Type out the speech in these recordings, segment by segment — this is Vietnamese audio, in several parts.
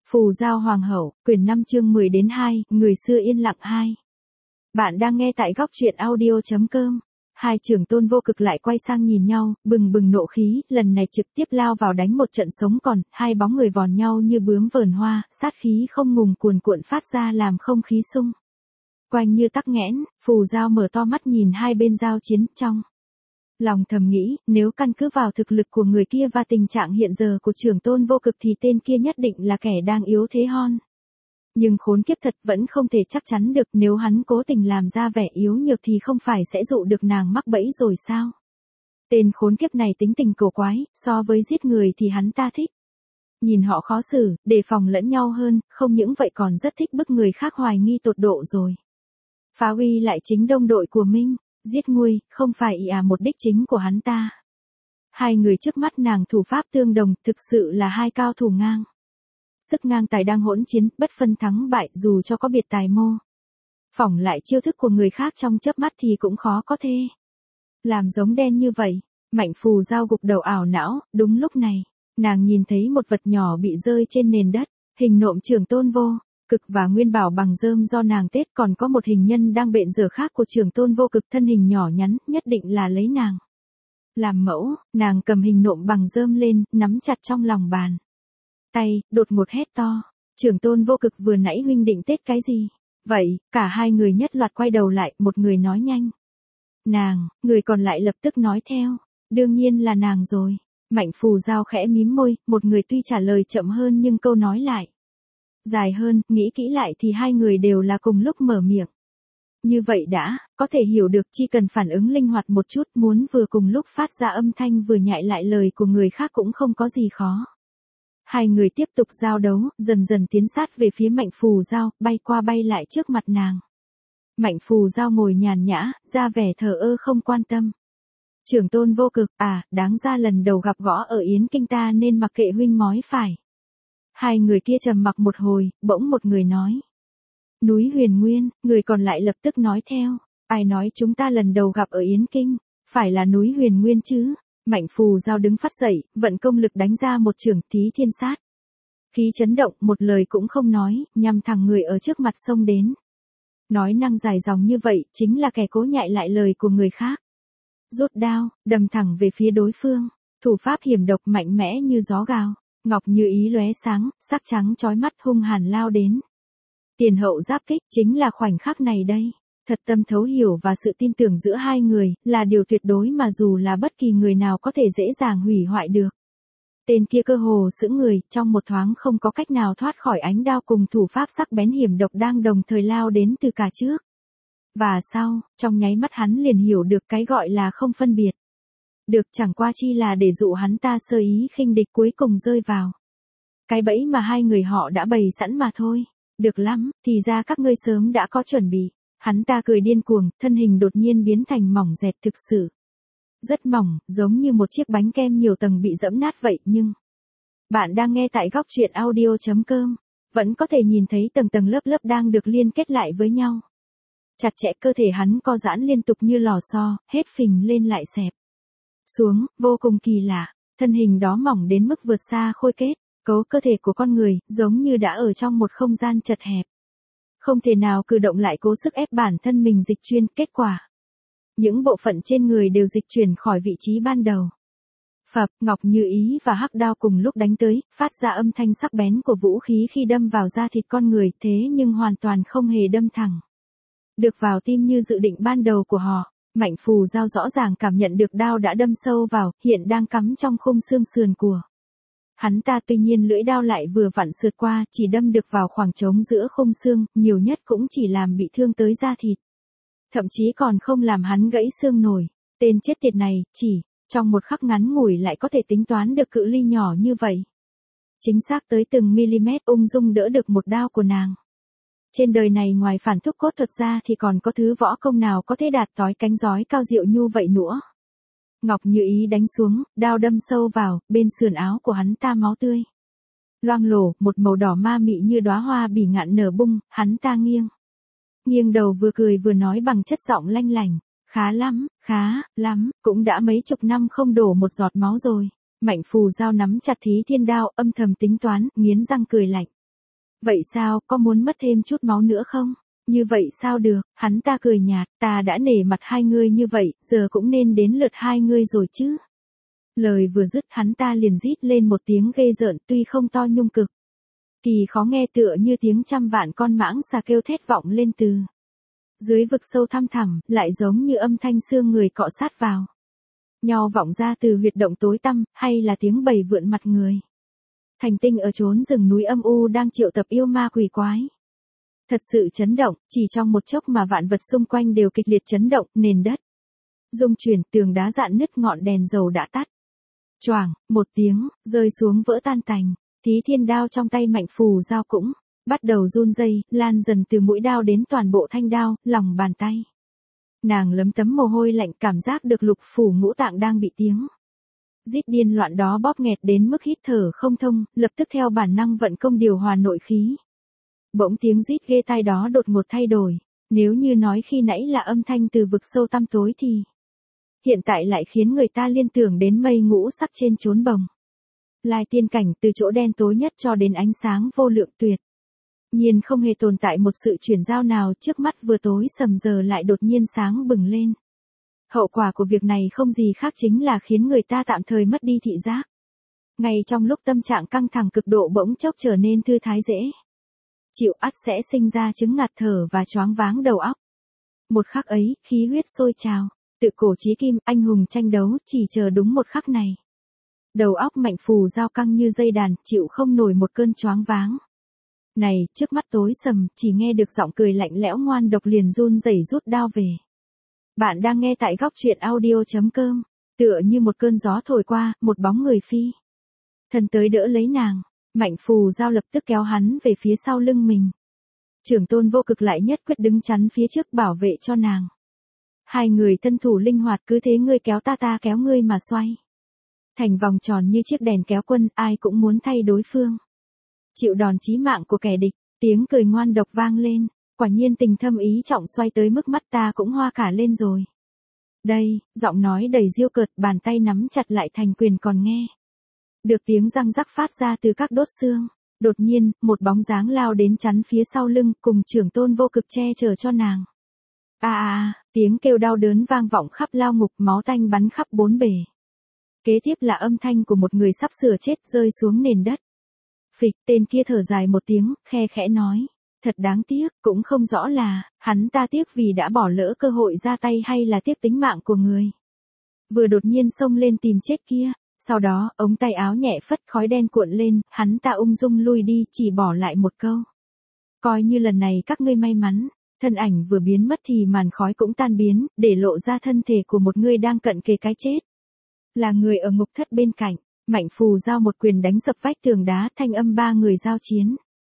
Phù Giao Hoàng hậu, quyển 5 chương 10 đến 2, người xưa yên lặng 2. Bạn đang nghe tại góc truyện audio.com. Hai trưởng tôn vô cực lại quay sang nhìn nhau, bừng bừng nộ khí, lần này trực tiếp lao vào đánh một trận sống còn, hai bóng người vòn nhau như bướm vờn hoa, sát khí không ngừng cuồn cuộn phát ra làm không khí sung quanh như tắc nghẽn. Phù Giao mở to mắt nhìn hai bên giao chiến, trong lòng thầm nghĩ, nếu căn cứ vào thực lực của người kia và tình trạng hiện giờ của trưởng tôn vô cực thì tên kia nhất định là kẻ đang yếu thế hon. Nhưng khốn kiếp thật, vẫn không thể chắc chắn được, nếu hắn cố tình làm ra vẻ yếu nhược thì không phải sẽ dụ được nàng mắc bẫy rồi sao? Tên khốn kiếp này tính tình cổ quái, so với giết người thì hắn ta thích nhìn họ khó xử, đề phòng lẫn nhau hơn, không những vậy còn rất thích bức người khác hoài nghi tột độ rồi phá uy lại chính đông đội của mình. Giết nguôi, không phải mục đích chính của hắn ta. Hai người trước mắt nàng thủ pháp tương đồng, thực sự là hai cao thủ ngang sức ngang tài đang hỗn chiến, bất phân thắng bại, dù cho có biệt tài mô phỏng lại chiêu thức của người khác trong chớp mắt thì cũng khó có thể làm giống đen như vậy. Mạnh Phù Giao gục đầu ảo não, đúng lúc này, nàng nhìn thấy một vật nhỏ bị rơi trên nền đất, hình nộm trưởng tôn vô cực và nguyên bảo bằng rơm do nàng tết, còn có một hình nhân đang bện dở khác của trưởng tôn vô cực, thân hình nhỏ nhắn, nhất định là lấy nàng làm mẫu. Nàng cầm hình nộm bằng rơm lên, nắm chặt trong lòng bàn tay, đột ngột hét to, trưởng tôn vô cực, vừa nãy huynh định tết cái gì vậy? Cả hai người nhất loạt quay đầu lại, một người nói nhanh, nàng, người còn lại lập tức nói theo, đương nhiên là nàng rồi. Mạnh Phù Giao khẽ mím môi, một người tuy trả lời chậm hơn nhưng câu nói lại dài hơn, nghĩ kỹ lại thì hai người đều là cùng lúc mở miệng. Như vậy đã, có thể hiểu được, chỉ cần phản ứng linh hoạt một chút, muốn vừa cùng lúc phát ra âm thanh vừa nhại lại lời của người khác cũng không có gì khó. Hai người tiếp tục giao đấu, dần dần tiến sát về phía Mạnh Phù Giao, bay qua bay lại trước mặt nàng. Mạnh Phù Giao ngồi nhàn nhã, ra vẻ thờ ơ không quan tâm. Trưởng tôn vô cực, đáng ra lần đầu gặp gõ ở Yến Kinh ta nên mặc kệ huynh mói phải. Hai người kia trầm mặc một hồi, bỗng một người nói, núi Huyền Nguyên. Người còn lại lập tức nói theo, ai nói chúng ta lần đầu gặp ở Yến Kinh, phải là núi Huyền Nguyên chứ. Mạnh Phù Giao đứng phát dậy, vận công lực đánh ra một chưởng Tí Thiên Sát. Khí chấn động, một lời cũng không nói, nhằm thẳng người ở trước mặt xông đến. Nói năng dài dòng như vậy, chính là kẻ cố nhại lại lời của người khác. Rút đao, đâm thẳng về phía đối phương, thủ pháp hiểm độc mạnh mẽ như gió gào. Ngọc Như Ý lóe sáng, sắc trắng chói mắt hung hàn lao đến. Tiền hậu giáp kích, chính là khoảnh khắc này đây. Thật tâm thấu hiểu và sự tin tưởng giữa hai người, là điều tuyệt đối mà dù là bất kỳ người nào có thể dễ dàng hủy hoại được. Tên kia cơ hồ sững người, trong một thoáng không có cách nào thoát khỏi ánh đao cùng thủ pháp sắc bén hiểm độc đang đồng thời lao đến từ cả trước và sau, trong nháy mắt hắn liền hiểu được cái gọi là không phân biệt được, chẳng qua chi là để dụ hắn ta sơ ý khinh địch, cuối cùng rơi vào cái bẫy mà hai người họ đã bày sẵn mà thôi. Được lắm, thì ra các ngươi sớm đã có chuẩn bị. Hắn ta cười điên cuồng, thân hình đột nhiên biến thành mỏng dẹt, thực sự rất mỏng, giống như một chiếc bánh kem nhiều tầng bị dẫm nát vậy. Nhưng bạn đang nghe tại góc truyện audio.com, vẫn có thể nhìn thấy tầng tầng lớp lớp đang được liên kết lại với nhau. Chặt chẽ, cơ thể hắn co giãn liên tục như lò xo, hết phình lên lại xẹp xuống, vô cùng kỳ lạ. Thân hình đó mỏng đến mức vượt xa khôi kết cấu cơ thể của con người, giống như đã ở trong một không gian chật hẹp, không thể nào cử động, lại cố sức ép bản thân mình dịch chuyển. Kết quả, những bộ phận trên người đều dịch chuyển khỏi vị trí ban đầu. Phập, Ngọc Như Ý và hắc đao cùng lúc đánh tới, phát ra âm thanh sắc bén của vũ khí khi đâm vào da thịt con người, thế nhưng hoàn toàn không hề đâm thẳng được vào tim như dự định ban đầu của họ. Mạnh Phù Giao rõ ràng cảm nhận được đao đã đâm sâu vào, hiện đang cắm trong khung xương sườn của hắn ta. Tuy nhiên lưỡi đao lại vừa vặn sượt qua, chỉ đâm được vào khoảng trống giữa khung xương, nhiều nhất cũng chỉ làm bị thương tới da thịt, thậm chí còn không làm hắn gãy xương nổi. Tên chết tiệt này, chỉ trong một khắc ngắn ngủi lại có thể tính toán được cự ly nhỏ như vậy, chính xác tới từng mm, ung dung đỡ được một đao của nàng. Trên đời này ngoài phản thúc cốt thuật ra thì còn có thứ võ công nào có thể đạt tới cánh giói cao diệu nhu vậy nữa. Ngọc Như Ý đánh xuống, đao đâm sâu vào, bên sườn áo của hắn ta máu tươi loang lổ, một màu đỏ ma mị như đóa hoa bỉ ngạn nở bung. Hắn ta nghiêng đầu vừa cười vừa nói bằng chất giọng lanh lảnh, khá lắm, cũng đã mấy chục năm không đổ một giọt máu rồi. Mạnh Phù Giao nắm chặt Thí Thiên đao, âm thầm tính toán, nghiến răng cười lạnh. Vậy sao, có muốn mất thêm chút máu nữa không? Như vậy sao được, hắn ta cười nhạt, ta đã nể mặt hai ngươi như vậy, giờ cũng nên đến lượt hai ngươi rồi chứ. Lời vừa dứt hắn ta liền rít lên một tiếng ghê rợn tuy không to nhung cực. Kỳ khó nghe tựa như tiếng trăm vạn con mãng xà kêu thét vọng lên từ dưới vực sâu thăm thẳm, lại giống như âm thanh xương người cọ sát vào nhau vọng ra từ huyệt động tối tăm, hay là tiếng bầy vượn mặt người. Thành tinh ở chốn rừng núi âm u đang triệu tập yêu ma quỷ quái. Thật sự chấn động, chỉ trong một chốc mà vạn vật xung quanh đều kịch liệt chấn động, nền đất rung chuyển, tường đá rạn nứt, ngọn đèn dầu đã tắt. Choảng, một tiếng, rơi xuống vỡ tan tành. Thí thiên đao trong tay Mạnh Phù Giao cũng bắt đầu run rẩy, lan dần từ mũi đao đến toàn bộ thanh đao, lòng bàn tay. Nàng lấm tấm mồ hôi lạnh, cảm giác được lục phủ ngũ tạng đang bị tiếng rít điên loạn đó bóp nghẹt đến mức hít thở không thông, lập tức theo bản năng vận công điều hòa nội khí. Bỗng tiếng rít ghê tai đó đột ngột thay đổi, nếu như nói khi nãy là âm thanh từ vực sâu tăm tối thì hiện tại lại khiến người ta liên tưởng đến mây ngũ sắc trên chốn bồng lai tiên cảnh, từ chỗ đen tối nhất cho đến ánh sáng vô lượng tuyệt nhiên không hề tồn tại một sự chuyển giao nào, trước mắt vừa tối sầm giờ lại đột nhiên sáng bừng lên. Hậu quả của việc này không gì khác chính là khiến người ta tạm thời mất đi thị giác. Ngay trong lúc tâm trạng căng thẳng cực độ bỗng chốc trở nên thư thái dễ chịu, ắt sẽ sinh ra chứng ngạt thở và choáng váng đầu óc. Một khắc ấy, khí huyết sôi trào, tự cổ chí kim, anh hùng tranh đấu, chỉ chờ đúng một khắc này. Đầu óc Mạnh Phù Giao căng như dây đàn, chịu không nổi một cơn choáng váng. Này, trước mắt tối sầm, chỉ nghe được giọng cười lạnh lẽo ngoan độc liền run rẩy rút đao về. Bạn đang nghe tại góc truyện audio.com, tựa như một cơn gió thổi qua, một bóng người phi thần tới đỡ lấy nàng. Mạnh Phù Giao lập tức kéo hắn về phía sau lưng mình. Trưởng tôn Vô Cực lại nhất quyết đứng chắn phía trước bảo vệ cho nàng. Hai người thân thủ linh hoạt, cứ thế ngươi kéo ta kéo ngươi mà xoay thành vòng tròn như chiếc đèn kéo quân, ai cũng muốn thay đối phương chịu đòn chí mạng của kẻ địch. Tiếng cười ngoan độc vang lên, quả nhiên tình thâm ý trọng xoay tới mức mắt ta cũng hoa cả lên rồi. Đây, giọng nói đầy diêu cợt, bàn tay nắm chặt lại thành quyền, còn nghe được tiếng răng rắc phát ra từ các đốt xương. Đột nhiên, một bóng dáng lao đến chắn phía sau lưng, cùng trưởng tôn Vô Cực che chở cho nàng. Tiếng kêu đau đớn vang vọng khắp lao ngục, máu tanh bắn khắp bốn bề. Kế tiếp là âm thanh của một người sắp sửa chết rơi xuống nền đất. Phịch, tên kia thở dài một tiếng, khe khẽ nói. Thật đáng tiếc, cũng không rõ là, hắn ta tiếc vì đã bỏ lỡ cơ hội ra tay hay là tiếc tính mạng của người vừa đột nhiên xông lên tìm chết kia. Sau đó, ống tay áo nhẹ phất, khói đen cuộn lên, hắn ta ung dung lui đi, chỉ bỏ lại một câu. Coi như lần này các ngươi may mắn. Thân ảnh vừa biến mất thì màn khói cũng tan biến, để lộ ra thân thể của một người đang cận kề cái chết. Là người ở ngục thất bên cạnh. Mạnh Phù Giao một quyền đánh sập vách tường đá, thanh âm ba người giao chiến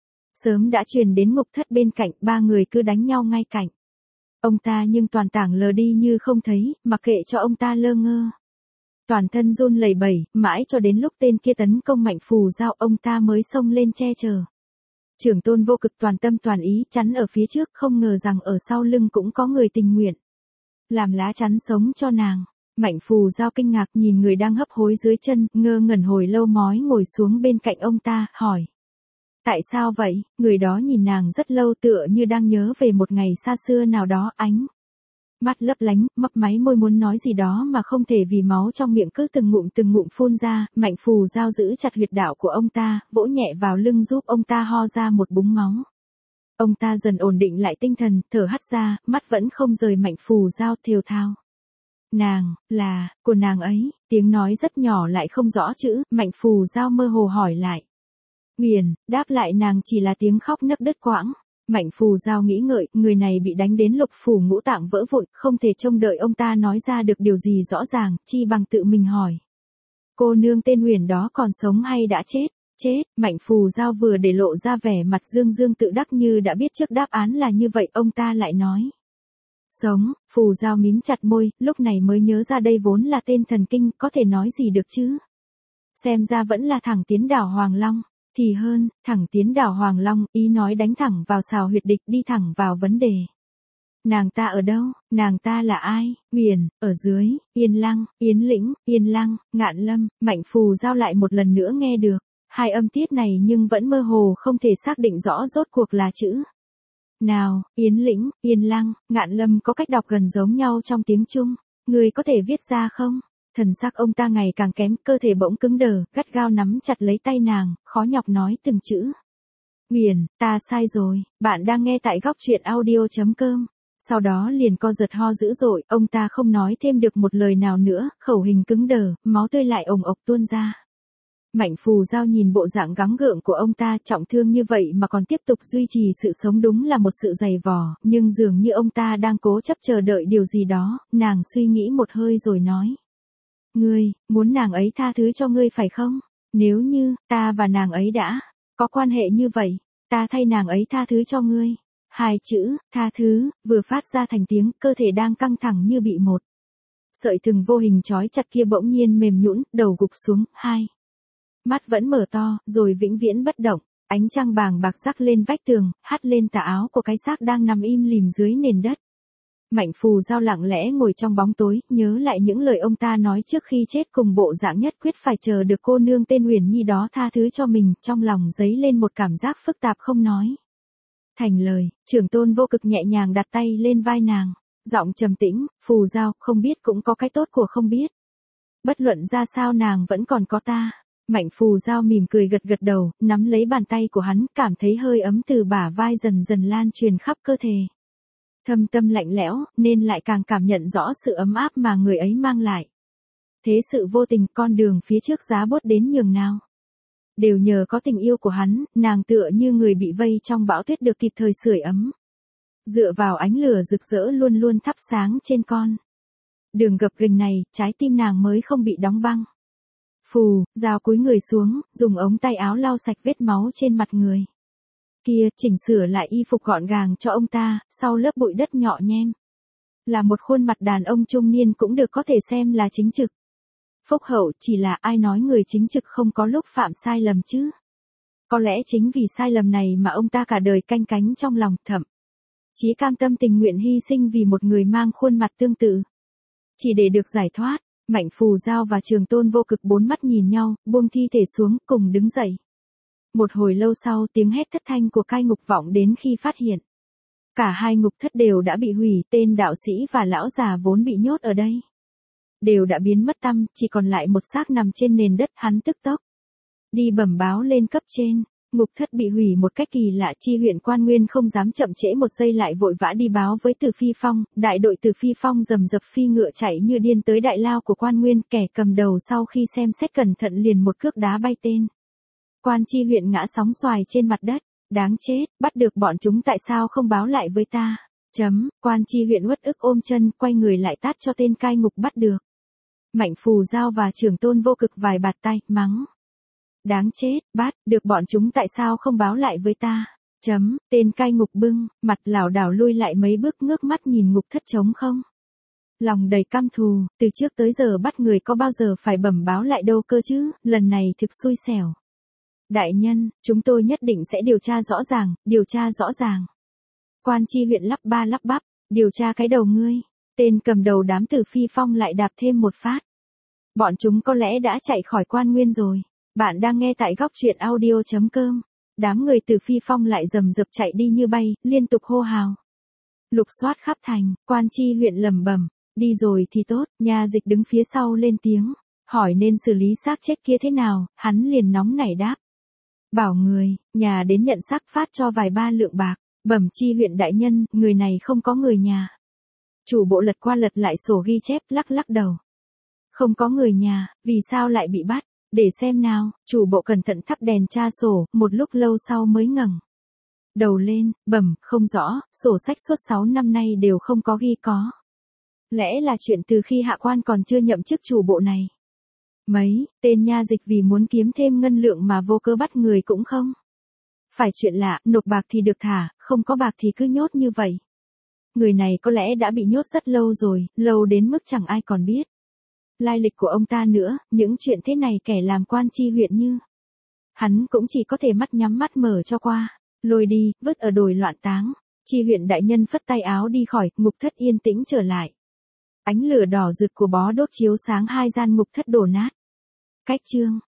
sớm đã truyền đến ngục thất bên cạnh, ba người cứ đánh nhau ngay cạnh ông ta, nhưng toàn tảng lờ đi như không thấy, mặc kệ cho ông ta lơ ngơ. Toàn thân run lẩy bẩy, mãi cho đến lúc tên kia tấn công Mạnh Phù Giao, ông ta mới xông lên che chở. Trưởng tôn Vô Cực toàn tâm toàn ý chắn ở phía trước, không ngờ rằng ở sau lưng cũng có người tình nguyện làm lá chắn sống cho nàng. Mạnh Phù Giao kinh ngạc nhìn người đang hấp hối dưới chân, ngơ ngẩn hồi lâu mói ngồi xuống bên cạnh ông ta, hỏi. Tại sao vậy? Người đó nhìn nàng rất lâu, tựa như đang nhớ về một ngày xa xưa nào đó, ánh mắt lấp lánh, mấp máy môi muốn nói gì đó mà không thể vì máu trong miệng cứ từng ngụm phun ra. Mạnh Phù Giao giữ chặt huyệt đạo của ông ta, vỗ nhẹ vào lưng giúp ông ta ho ra một búng máu. Ông ta dần ổn định lại tinh thần, thở hắt ra, mắt vẫn không rời Mạnh Phù Giao, thều thào. Nàng, là, của nàng ấy, tiếng nói rất nhỏ lại không rõ chữ, Mạnh Phù Giao mơ hồ hỏi lại. Huyền, đáp lại nàng chỉ là tiếng khóc nấc đứt quãng. Mạnh Phù Giao nghĩ ngợi, người này bị đánh đến lục phủ ngũ tạng vỡ vụn, không thể trông đợi ông ta nói ra được điều gì rõ ràng, chi bằng tự mình hỏi. Cô nương tên Huyền đó còn sống hay đã chết? Chết. Mạnh Phù Giao vừa để lộ ra vẻ mặt dương dương tự đắc như đã biết trước đáp án là như vậy, ông ta lại nói. Sống. Phù Giao mím chặt môi, lúc này mới nhớ ra đây vốn là tên thần kinh, có thể nói gì được chứ? Xem ra vẫn là thẳng tiến đảo Hoàng Long. Thì hơn, thẳng tiến đảo Hoàng Long, ý nói đánh thẳng vào sào huyệt địch, đi thẳng vào vấn đề. Nàng ta ở đâu? Nàng ta là ai? Huyền, ở dưới, Yên Lăng, Yến Lĩnh, Yên Lăng, Ngạn Lâm. Mạnh Phù Giao lại một lần nữa nghe được Hai âm tiết này nhưng vẫn mơ hồ không thể xác định rõ rốt cuộc là chữ nào. Yến Lĩnh, Yên Lăng, Ngạn Lâm có cách đọc gần giống nhau trong tiếng Trung. Người có thể viết ra không? Thần sắc ông ta ngày càng kém, cơ thể bỗng cứng đờ, gắt gao nắm chặt lấy tay nàng, khó nhọc nói từng chữ. Huyền, ta sai rồi, bạn đang nghe tại góc truyện audio.com. Sau đó liền co giật ho dữ dội, ông ta không nói thêm được một lời nào nữa, khẩu hình cứng đờ, máu tươi lại ồng ộc tuôn ra. Mạnh Phù Giao nhìn bộ dạng gắng gượng của ông ta, trọng thương như vậy mà còn tiếp tục duy trì sự sống đúng là một sự dày vò, nhưng dường như ông ta đang cố chấp chờ đợi điều gì đó, nàng suy nghĩ một hơi rồi nói. Ngươi, muốn nàng ấy tha thứ cho ngươi phải không? Nếu như, ta và nàng ấy đã có quan hệ như vậy, ta thay nàng ấy tha thứ cho ngươi. Hai chữ, tha thứ, vừa phát ra thành tiếng, cơ thể đang căng thẳng như bị một sợi thừng vô hình trói chặt kia bỗng nhiên mềm nhũn, đầu gục xuống, hai mắt vẫn mở to, rồi vĩnh viễn bất động. Ánh trăng bàng bạc rắc lên vách tường, hắt lên tà áo của cái xác đang nằm im lìm dưới nền đất. Mạnh Phù Giao lặng lẽ ngồi trong bóng tối, nhớ lại những lời ông ta nói trước khi chết, cùng bộ dạng nhất quyết phải chờ được cô nương tên Huyền Nhi đó tha thứ cho mình, trong lòng dấy lên một cảm giác phức tạp không nói thành lời. Trưởng Tôn Vô Cực nhẹ nhàng đặt tay lên vai nàng, giọng trầm tĩnh, Phù Giao, không biết cũng có cái tốt của không biết. Bất luận ra sao nàng vẫn còn có ta. Mạnh Phù Giao mỉm cười gật gật đầu, nắm lấy bàn tay của hắn, cảm thấy hơi ấm từ bả vai dần dần lan truyền khắp cơ thể. Thâm tâm lạnh lẽo, nên lại càng cảm nhận rõ sự ấm áp mà người ấy mang lại. Thế sự vô tình, con đường phía trước giá bốt đến nhường nào. Đều nhờ có tình yêu của hắn, nàng tựa như người bị vây trong bão tuyết được kịp thời sưởi ấm. Dựa vào ánh lửa rực rỡ luôn luôn thắp sáng trên con đường gập ghềnh này, trái tim nàng mới không bị đóng băng. Phù Giao cúi người xuống, dùng ống tay áo lau sạch vết máu trên mặt người kia, chỉnh sửa lại y phục gọn gàng cho ông ta, sau lớp bụi đất nhỏ nhem. Là một khuôn mặt đàn ông trung niên cũng được có thể xem là chính trực. Phúc hậu, chỉ là ai nói người chính trực không có lúc phạm sai lầm chứ? Có lẽ chính vì sai lầm này mà ông ta cả đời canh cánh trong lòng, thậm chí cam tâm tình nguyện hy sinh vì một người mang khuôn mặt tương tự. Chỉ để được giải thoát. Mạnh Phù Giao và Trường Tôn Vô Cực bốn mắt nhìn nhau, buông thi thể xuống, cùng đứng dậy. Một hồi lâu sau, tiếng hét thất thanh của cai ngục vọng đến khi phát hiện. Cả hai ngục thất đều đã bị hủy, tên đạo sĩ và lão già vốn bị nhốt ở đây đều đã biến mất tăm, chỉ còn lại một xác nằm trên nền đất. Hắn tức tốc đi bẩm báo lên cấp trên. Ngục thất bị hủy một cách kỳ lạ, Chi huyện Quan Nguyên không dám chậm trễ một giây, lại vội vã đi báo với Từ Phi Phong. Đại đội Từ Phi Phong rầm rập phi ngựa chạy như điên tới đại lao của Quan Nguyên, kẻ cầm đầu sau khi xem xét cẩn thận liền một cước đá bay tên Quan Chi huyện ngã sóng xoài trên mặt đất. Đáng chết, bắt được bọn chúng tại sao không báo lại với ta? Quan Chi huyện uất ức ôm chân, quay người lại tát cho tên cai ngục bắt được. Mạnh Phù Giao và Trưởng Tôn Vô Cực vài bạt tay, mắng. Đáng chết, bắt được bọn chúng tại sao không báo lại với ta? Tên cai ngục bưng mặt lảo đảo lui lại mấy bước, ngước mắt nhìn ngục thất trống không. Lòng đầy căm thù, từ trước tới giờ bắt người có bao giờ phải bẩm báo lại đâu cơ chứ, lần này thực xui xẻo. Đại nhân, chúng tôi nhất định sẽ điều tra rõ ràng, điều tra rõ ràng. Quan Chi huyện lắp ba lắp bắp, điều tra cái đầu ngươi. Tên cầm đầu đám Từ Phi Phong lại đạp thêm một phát. Bọn chúng có lẽ đã chạy khỏi Quan Nguyên rồi. Bạn đang nghe tại góc truyện audio.com. Đám người Từ Phi Phong lại rầm rập chạy đi như bay, liên tục hô hào. Lục soát khắp thành, Quan Chi huyện lẩm bẩm, đi rồi thì tốt. Nha dịch đứng phía sau lên tiếng, hỏi nên xử lý xác chết kia thế nào. Hắn liền nóng nảy đáp, bảo người nhà đến nhận xác, phát cho vài ba lượng bạc. Bẩm Chi huyện đại nhân, người này không có người nhà. Chủ bộ lật qua lật lại sổ ghi chép, lắc lắc đầu. Không có người nhà, vì sao lại bị bắt? Để xem nào. Chủ bộ cẩn thận thắp đèn tra sổ, một lúc lâu sau mới ngẩng đầu lên, bẩm, không rõ, sổ sách suốt 6 năm nay đều không có ghi có. Lẽ là chuyện từ khi hạ quan còn chưa nhậm chức chủ bộ này. Mấy tên nha dịch vì muốn kiếm thêm ngân lượng mà vô cớ bắt người cũng không phải chuyện lạ, nộp bạc thì được thả, không có bạc thì cứ nhốt như vậy. Người này có lẽ đã bị nhốt rất lâu rồi, lâu đến mức chẳng ai còn biết lai lịch của ông ta nữa. Những chuyện thế này kẻ làm Quan Chi huyện như hắn cũng chỉ có thể mắt nhắm mắt mở cho qua, lôi đi, vứt ở đồi loạn táng. Chi huyện đại nhân phất tay áo đi khỏi, ngục thất yên tĩnh trở lại. Ánh lửa đỏ rực của bó đốt chiếu sáng hai gian ngục thất đổ nát. Cách chương